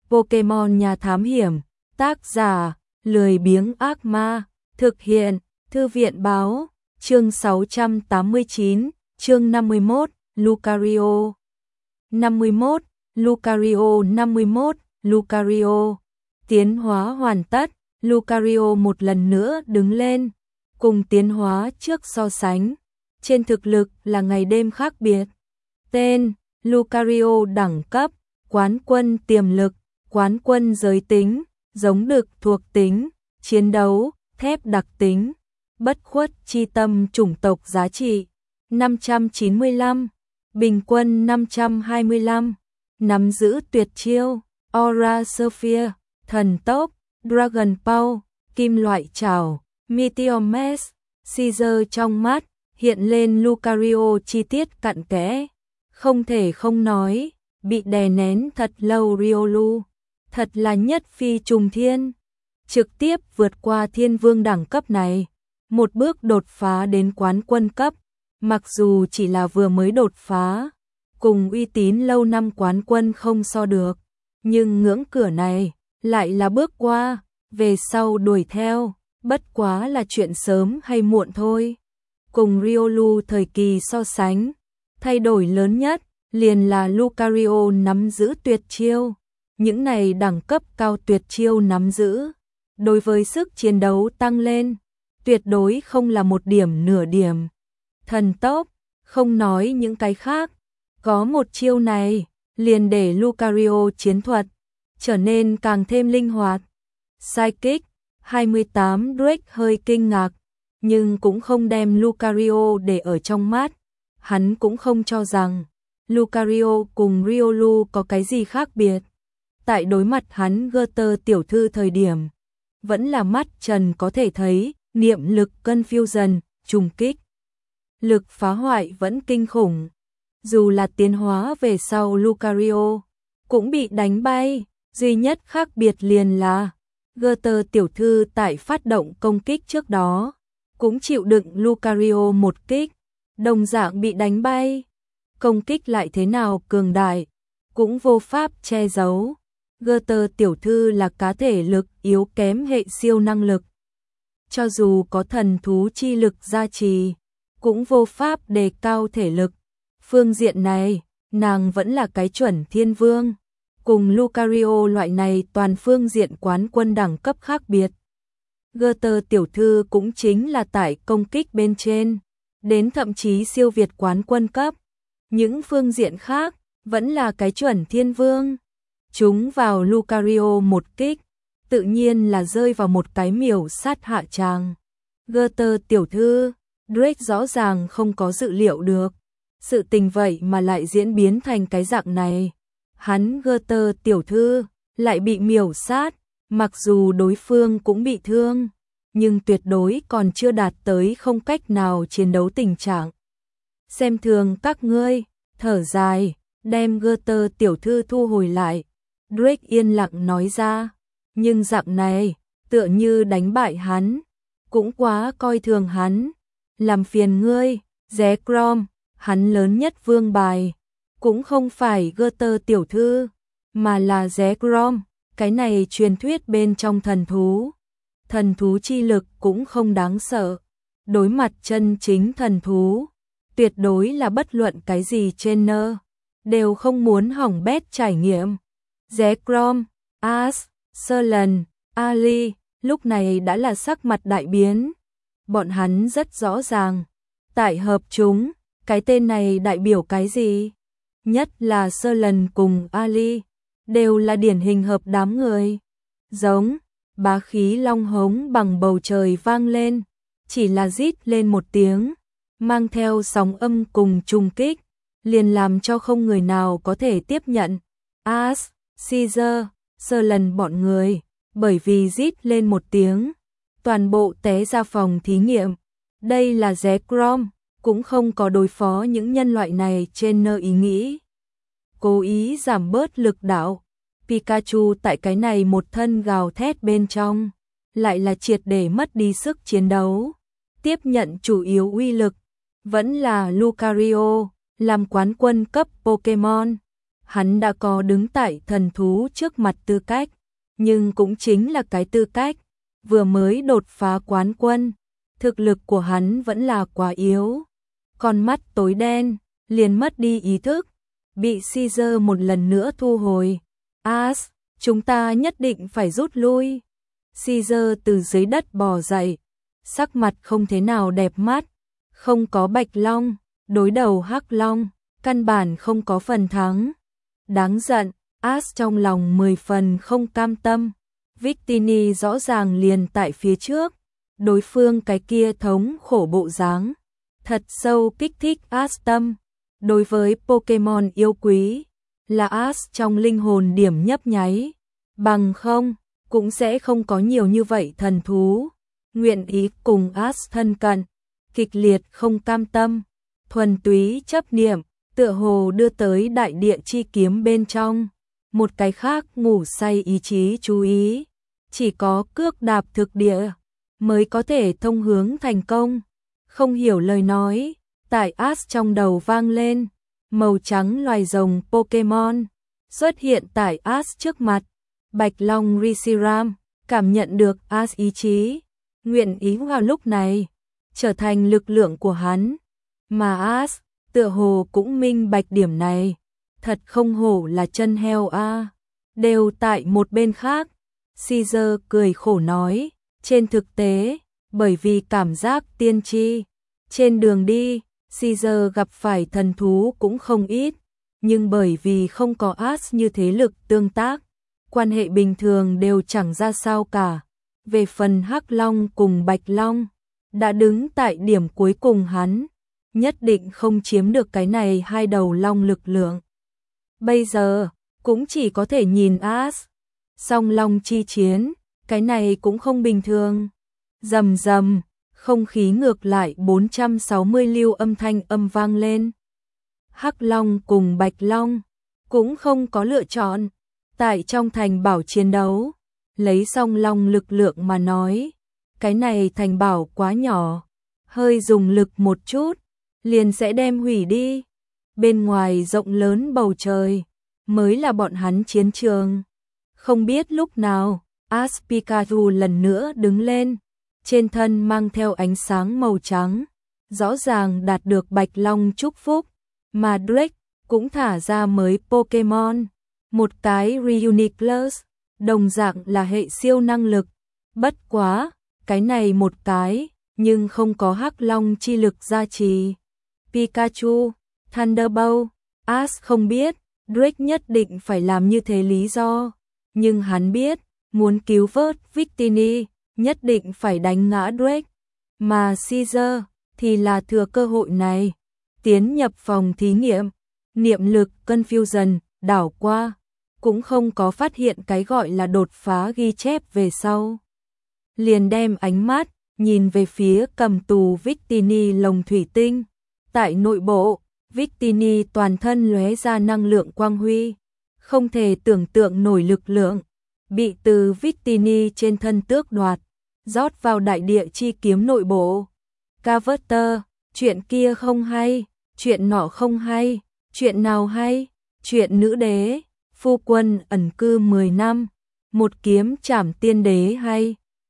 Pokemon Nhà Thám Hiểm, tác giả, lười biếng ác ma, thực hiện, Thư viện báo, chương 689, chương 51, Lucario. 51, Lucario, tiến hóa hoàn tất, Lucario một lần nữa đứng lên, cùng tiến hóa trước so sánh, trên thực lực là ngày đêm khác biệt. Tên, Lucario đẳng cấp, quán quân tiềm lực, quán quân giới tính, giống đực thuộc tính, chiến đấu, thép đặc tính, bất khuất chi tâm chủng tộc giá trị, 595, bình quân 525, nắm giữ tuyệt chiêu, Aura Sphere, thần tốc, Dragon Paw, kim loại trảo, Meteor Mash, Caesar trong mắt, hiện lên Lucario chi tiết cặn kẽ, không thể không nói, bị đè nén thật lâu Riolu, thật là nhất phi trùng thiên, trực tiếp vượt qua thiên vương đẳng cấp này, một bước đột phá đến quán quân cấp, mặc dù chỉ là vừa mới đột phá, cùng uy tín lâu năm quán quân không so được, nhưng ngưỡng cửa này lại là bước qua, về sau đuổi theo, bất quá là chuyện sớm hay muộn thôi. Cùng Riolu thời kỳ so sánh, thay đổi lớn nhất liền là Lucario nắm giữ tuyệt chiêu, những này đẳng cấp cao tuyệt chiêu nắm giữ, đối với sức chiến đấu tăng lên, tuyệt đối không là một điểm nửa điểm. Thần tốc, không nói những cái khác, có một chiêu này, liền để Lucario chiến thuật trở nên càng thêm linh hoạt. Psychic, 28 Drake hơi kinh ngạc, nhưng cũng không đem Lucario để ở trong mắt. Hắn cũng không cho rằng Lucario cùng Riolu có cái gì khác biệt. Tại đối mặt hắn Gutter tiểu thư thời điểm, vẫn là mắt trần có thể thấy, niệm lực confusion, trùng kích. Lực phá hoại vẫn kinh khủng. Dù là tiến hóa về sau Lucario, cũng bị đánh bay, duy nhất khác biệt liền là Gutter tiểu thư tại phát động công kích trước đó, cũng chịu đựng Lucario một kích, đồng dạng bị đánh bay. Công kích lại thế nào cường đại, cũng vô pháp che giấu. Gutter tiểu thư là cá thể lực yếu kém hệ siêu năng lực. Cho dù có thần thú chi lực gia trì, cũng vô pháp đề cao thể lực. Phương diện này, nàng vẫn là cái chuẩn thiên vương. Cùng Lucario loại này toàn phương diện quán quân đẳng cấp khác biệt. Gutter tiểu thư cũng chính là tại công kích bên trên, đến thậm chí siêu việt quán quân cấp. Những phương diện khác, vẫn là cái chuẩn thiên vương. Chúng vào Lucario một kích, tự nhiên là rơi vào một cái miểu sát hạ tràng. Gutter tiểu thư, Drake rõ ràng không có dự liệu được. Sự tình vậy mà lại diễn biến thành cái dạng này. Hắn Gutter tiểu thư, lại bị miểu sát, mặc dù đối phương cũng bị thương, nhưng tuyệt đối còn chưa đạt tới không cách nào chiến đấu tình trạng. Xem thường các ngươi, thở dài, đem Gutter tiểu thư thu hồi lại. Drake yên lặng nói ra, nhưng dạng này, tựa như đánh bại hắn, cũng quá coi thường hắn. Làm phiền ngươi, Zekrom, hắn lớn nhất vương bài, cũng không phải Gutter tiểu thư, mà là Zekrom, cái này truyền thuyết bên trong thần thú. Thần thú chi lực cũng không đáng sợ, đối mặt chân chính thần thú, tuyệt đối là bất luận cái gì trên nơ, đều không muốn hỏng bét trải nghiệm. Zekrom, Ash, Serlan, Ali, lúc này đã là sắc mặt đại biến. Bọn hắn rất rõ ràng, tại hợp chúng, cái tên này đại biểu cái gì? Nhất là Serlan cùng Ali, đều là điển hình hợp đám người. Giống, bá khí long hống bằng bầu trời vang lên, chỉ là rít lên một tiếng, mang theo sóng âm cùng trùng kích, liền làm cho không người nào có thể tiếp nhận. Ash, Caesar, Serlan bọn người, bởi vì rít lên một tiếng, toàn bộ té ra phòng thí nghiệm. Đây là Zekrom, cũng không có đối phó những nhân loại này trên nơ ý nghĩ. Cố ý giảm bớt lực đạo. Pikachu tại cái này một thân gào thét bên trong, lại là triệt để mất đi sức chiến đấu. Tiếp nhận chủ yếu uy lực, vẫn là Lucario, làm quán quân cấp Pokemon. hắn đã có đứng tại thần thú trước mặt tư cách, nhưng cũng chính là cái tư cách, vừa mới đột phá quán quân, thực lực của hắn vẫn là quá yếu. Con mắt tối đen, liền mất đi ý thức, bị Caesar một lần nữa thu hồi. As, chúng ta nhất định phải rút lui. Caesar từ dưới đất bò dậy, sắc mặt không thế nào đẹp mắt, không có Bạch Long, đối đầu Hắc Long, căn bản không có phần thắng. Đáng giận, As trong lòng 10 phần không cam tâm. Victini rõ ràng liền tại phía trước, đối phương cái kia thống khổ bộ dáng, thật sâu kích thích As tâm. Đối với Pokemon yêu quý, là As trong linh hồn điểm nhấp nháy, bằng không, cũng sẽ không có nhiều như vậy thần thú, nguyện ý cùng As thân cận, kịch liệt không cam tâm, thuần túy chấp niệm, tựa hồ đưa tới đại địa chi kiếm bên trong, một cái khác ngủ say ý chí chú ý, chỉ có cước đạp thực địa, mới có thể thông hướng thành công, không hiểu lời nói, tại As trong đầu vang lên, màu trắng loài rồng Pokemon, xuất hiện tại As trước mặt, Bạch Long Reshiram, cảm nhận được As ý chí, nguyện ý vào lúc này, trở thành lực lượng của hắn, mà As, tựa hồ cũng minh bạch điểm này, thật không hổ là chân heo a. Đều tại một bên khác, Caesar cười khổ nói, trên thực tế, bởi vì cảm giác tiên tri, trên đường đi, Caesar gặp phải thần thú cũng không ít, nhưng bởi vì không có As như thế lực tương tác, quan hệ bình thường đều chẳng ra sao cả. Về phần Hắc Long cùng Bạch Long, đã đứng tại điểm cuối cùng hắn, nhất định không chiếm được cái này hai đầu long lực lượng. Bây giờ, cũng chỉ có thể nhìn As. Song long chi chiến, cái này cũng không bình thường. Rầm rầm, không khí ngược lại 460 lưu âm thanh âm vang lên. Hắc Long cùng Bạch Long cũng không có lựa chọn, tại trong thành bảo chiến đấu, lấy song long lực lượng mà nói, cái này thành bảo quá nhỏ, hơi dùng lực một chút, liền sẽ đem hủy đi. Bên ngoài rộng lớn bầu trời, mới là bọn hắn chiến trường. Không biết lúc nào, As Pikachu lần nữa đứng lên, trên thân mang theo ánh sáng màu trắng, rõ ràng đạt được Bạch Long chúc phúc, mà Drake cũng thả ra mới Pokemon, một cái Reuniclus, đồng dạng là hệ siêu năng lực, bất quá, cái này một cái, nhưng không có Hắc Long chi lực gia trì. Pikachu, Thunderbolt, As không biết, Drake nhất định phải làm như thế lý do, nhưng hắn biết, muốn cứu vớt Victini, nhất định phải đánh ngã Drake, mà Caesar thì là thừa cơ hội này, tiến nhập phòng thí nghiệm, niệm lực Confusion đảo qua, cũng không có phát hiện cái gọi là đột phá ghi chép về sau. Liền đem ánh mắt, nhìn về phía cầm tù Victini lồng thủy tinh, tại nội bộ, Victini toàn thân lóe ra năng lượng quang huy, không thể tưởng tượng nổi lực lượng, bị từ Victini trên thân tước đoạt, rót vào đại địa chi kiếm nội bộ. Carver, chuyện kia không hay, chuyện nọ không hay, chuyện nào hay, chuyện nữ đế, phu quân ẩn cư 10 năm, một kiếm trảm tiên đế hay.